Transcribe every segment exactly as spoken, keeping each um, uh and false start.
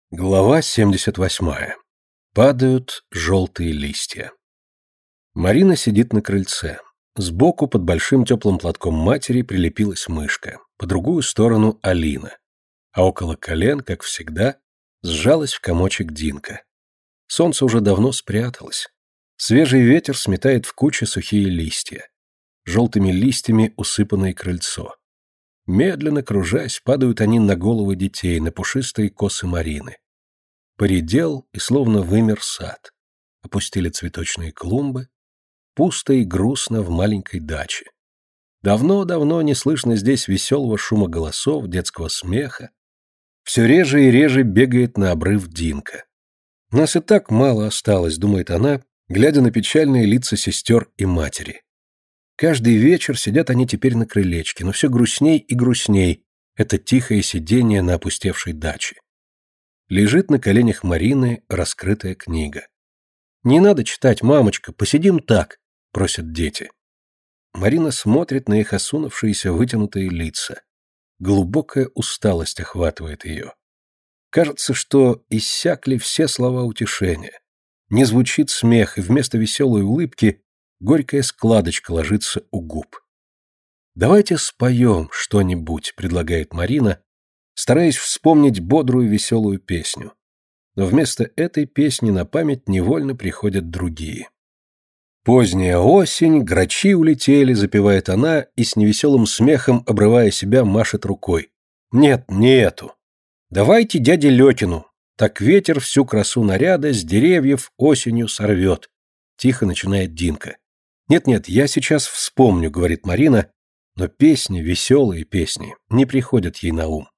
Глава семьдесят восьмая. Падают желтые листья. Марина сидит на крыльце. Сбоку под большим теплым платком матери прилепилась мышка, по другую сторону Алина. А около колен, как всегда, сжалась в комочек Динка. Солнце уже давно спряталось. Свежий ветер сметает в кучи сухие листья. Желтыми листьями усыпанное крыльцо. Медленно кружась, падают они на головы детей, на пушистые косы Марины. Поредел и словно вымер сад. Опустили цветочные клумбы. Пусто и грустно в маленькой даче. Давно-давно не слышно здесь веселого шума голосов, детского смеха. Все реже и реже бегает на обрыв Динка. Нас и так мало осталось, думает она, глядя на печальные лица сестер и матери. Каждый вечер сидят они теперь на крылечке, но все грустней и грустней это тихое сидение на опустевшей даче. Лежит на коленях Марины раскрытая книга. «Не надо читать, мамочка, посидим так», — просят дети. Марина смотрит на их осунувшиеся вытянутые лица. Глубокая усталость охватывает ее. Кажется, что иссякли все слова утешения. Не звучит смех, и вместо веселой улыбки горькая складочка ложится у губ. «Давайте споем что-нибудь», — предлагает Марина, стараясь вспомнить бодрую веселую песню. Но вместо этой песни на память невольно приходят другие. «Поздняя осень, грачи улетели», — запевает она и с невеселым смехом, обрывая себя, машет рукой. «Нет, не эту. Давайте дяде Лёкину. Так ветер всю красу наряда с деревьев осенью сорвет», — тихо начинает Динка. «Нет-нет, я сейчас вспомню», — говорит Марина, но песни, веселые песни, не приходят ей на ум.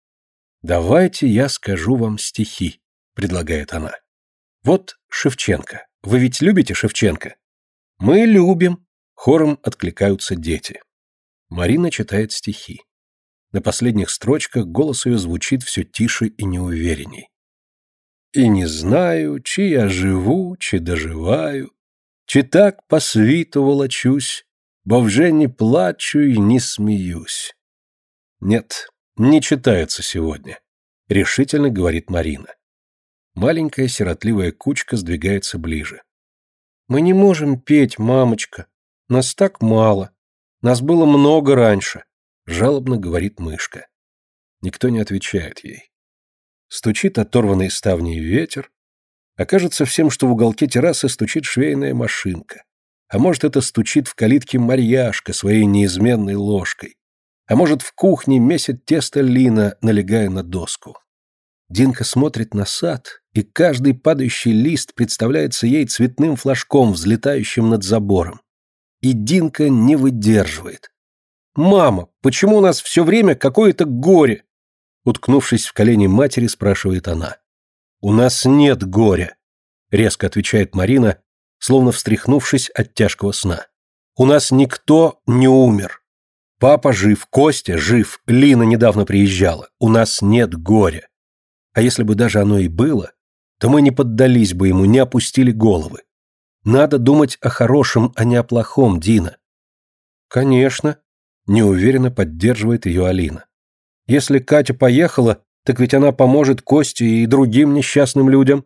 «Давайте я скажу вам стихи», — предлагает она. «Вот Шевченко. Вы ведь любите Шевченко?» «Мы любим», — хором откликаются дети. Марина читает стихи. На последних строчках голос ее звучит все тише и неуверенней. «И не знаю, чи я живу, чи доживаю, чи так по світу волочусь, бо вже не плачу и не смеюсь». «Нет, не читается сегодня», — решительно говорит Марина. Маленькая сиротливая кучка сдвигается ближе. «Мы не можем петь, мамочка. Нас так мало. Нас было много раньше», — жалобно говорит мышка. Никто не отвечает ей. Стучит оторванный ставней ветер. Окажется всем, что в уголке террасы стучит швейная машинка. А может, это стучит в калитке Марьяшка своей неизменной ложкой. А может, в кухне месит тесто Лина, налегая на доску. Динка смотрит на сад, и каждый падающий лист представляется ей цветным флажком, взлетающим над забором. И Динка не выдерживает. «Мама, почему у нас все время какое-то горе?» Уткнувшись в колени матери, спрашивает она. «У нас нет горя», — резко отвечает Марина, словно встряхнувшись от тяжкого сна. «У нас никто не умер. Папа жив, Костя жив, Лина недавно приезжала. У нас нет горя. А если бы даже оно и было, то мы не поддались бы ему, не опустили головы. Надо думать о хорошем, а не о плохом, Дина». «Конечно», — неуверенно поддерживает ее Алина. «Если Катя поехала, так ведь она поможет Косте и другим несчастным людям».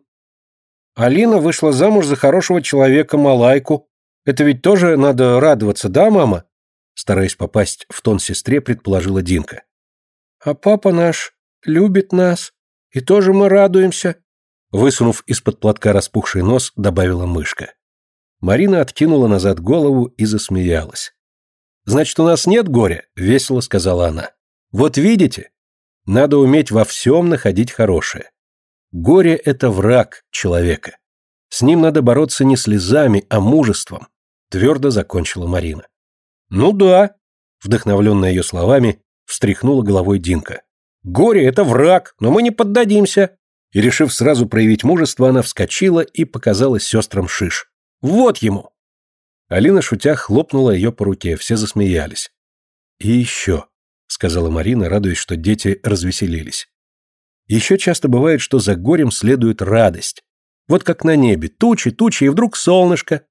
«Алина вышла замуж за хорошего человека, Малайку. Это ведь тоже надо радоваться, да, мама?» Стараясь попасть в тон сестре, предположила Динка. «А папа наш любит нас, и тоже мы радуемся», высунув из-под платка распухший нос, добавила мышка. Марина откинула назад голову и засмеялась. «Значит, у нас нет горя?» — весело сказала она. «Вот видите? Надо уметь во всем находить хорошее. Горе — это враг человека. С ним надо бороться не слезами, а мужеством», — твердо закончила Марина. «Ну да», — вдохновленная ее словами, встряхнула головой Динка. «Горе — это враг, но мы не поддадимся». И, решив сразу проявить мужество, она вскочила и показала сестрам шиш. «Вот ему!» Алина, шутя, хлопнула ее по руке, все засмеялись. «И еще», — сказала Марина, радуясь, что дети развеселились. «Еще часто бывает, что за горем следует радость. Вот как на небе, тучи, тучи, и вдруг солнышко».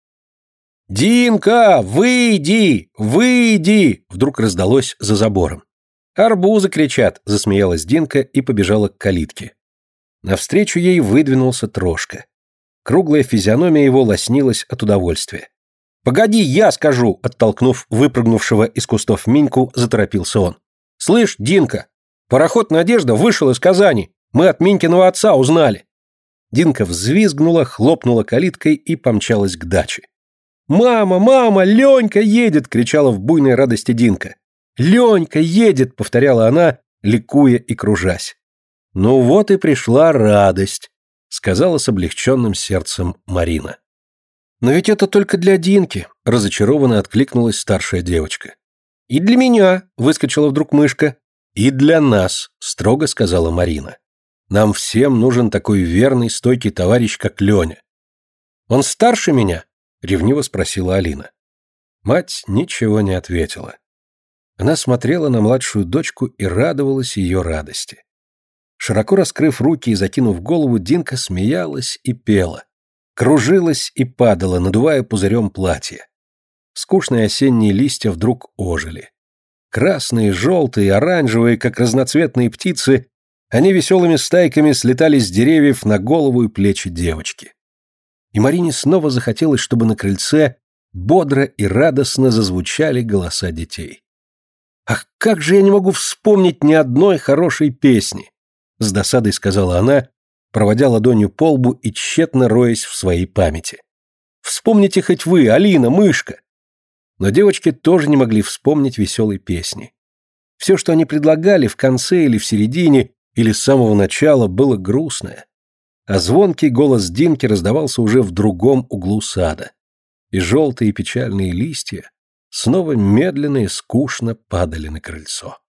«Динка, выйди! Выйди!» вдруг раздалось за забором. «Арбузы кричат!» — засмеялась Динка и побежала к калитке. Навстречу ей выдвинулся Трошка. Круглая физиономия его лоснилась от удовольствия. «Погоди, я скажу!» — оттолкнув выпрыгнувшего из кустов Миньку, заторопился он. «Слышь, Динка, пароход «Надежда» вышел из Казани. Мы от Минькиного отца узнали». Динка взвизгнула, хлопнула калиткой и помчалась к даче. «Мама, мама, Ленька едет!» — кричала в буйной радости Динка. «Ленька едет!» — повторяла она, ликуя и кружась. «Ну вот и пришла радость», — сказала с облегченным сердцем Марина. «Но ведь это только для Динки», — разочарованно откликнулась старшая девочка. «И для меня», — выскочила вдруг мышка. «И для нас», — строго сказала Марина. «Нам всем нужен такой верный, стойкий товарищ, как Леня». «Он старше меня?» — ревниво спросила Алина. Мать ничего не ответила. Она смотрела на младшую дочку и радовалась ее радости. Широко раскрыв руки и закинув голову, Динка смеялась и пела. Кружилась и падала, надувая пузырем платье. Скучные осенние листья вдруг ожили. Красные, желтые, оранжевые, как разноцветные птицы, они веселыми стайками слетали с деревьев на голову и плечи девочки. И Марине снова захотелось, чтобы на крыльце бодро и радостно зазвучали голоса детей. «Ах, как же я не могу вспомнить ни одной хорошей песни!» С досадой сказала она, проводя ладонью по лбу и тщетно роясь в своей памяти. «Вспомните хоть вы, Алина, мышка!» Но девочки тоже не могли вспомнить веселой песни. Все, что они предлагали в конце или в середине, или с самого начала, было грустное. А звонкий голос Динки раздавался уже в другом углу сада. И желтые печальные листья снова медленно и скучно падали на крыльцо.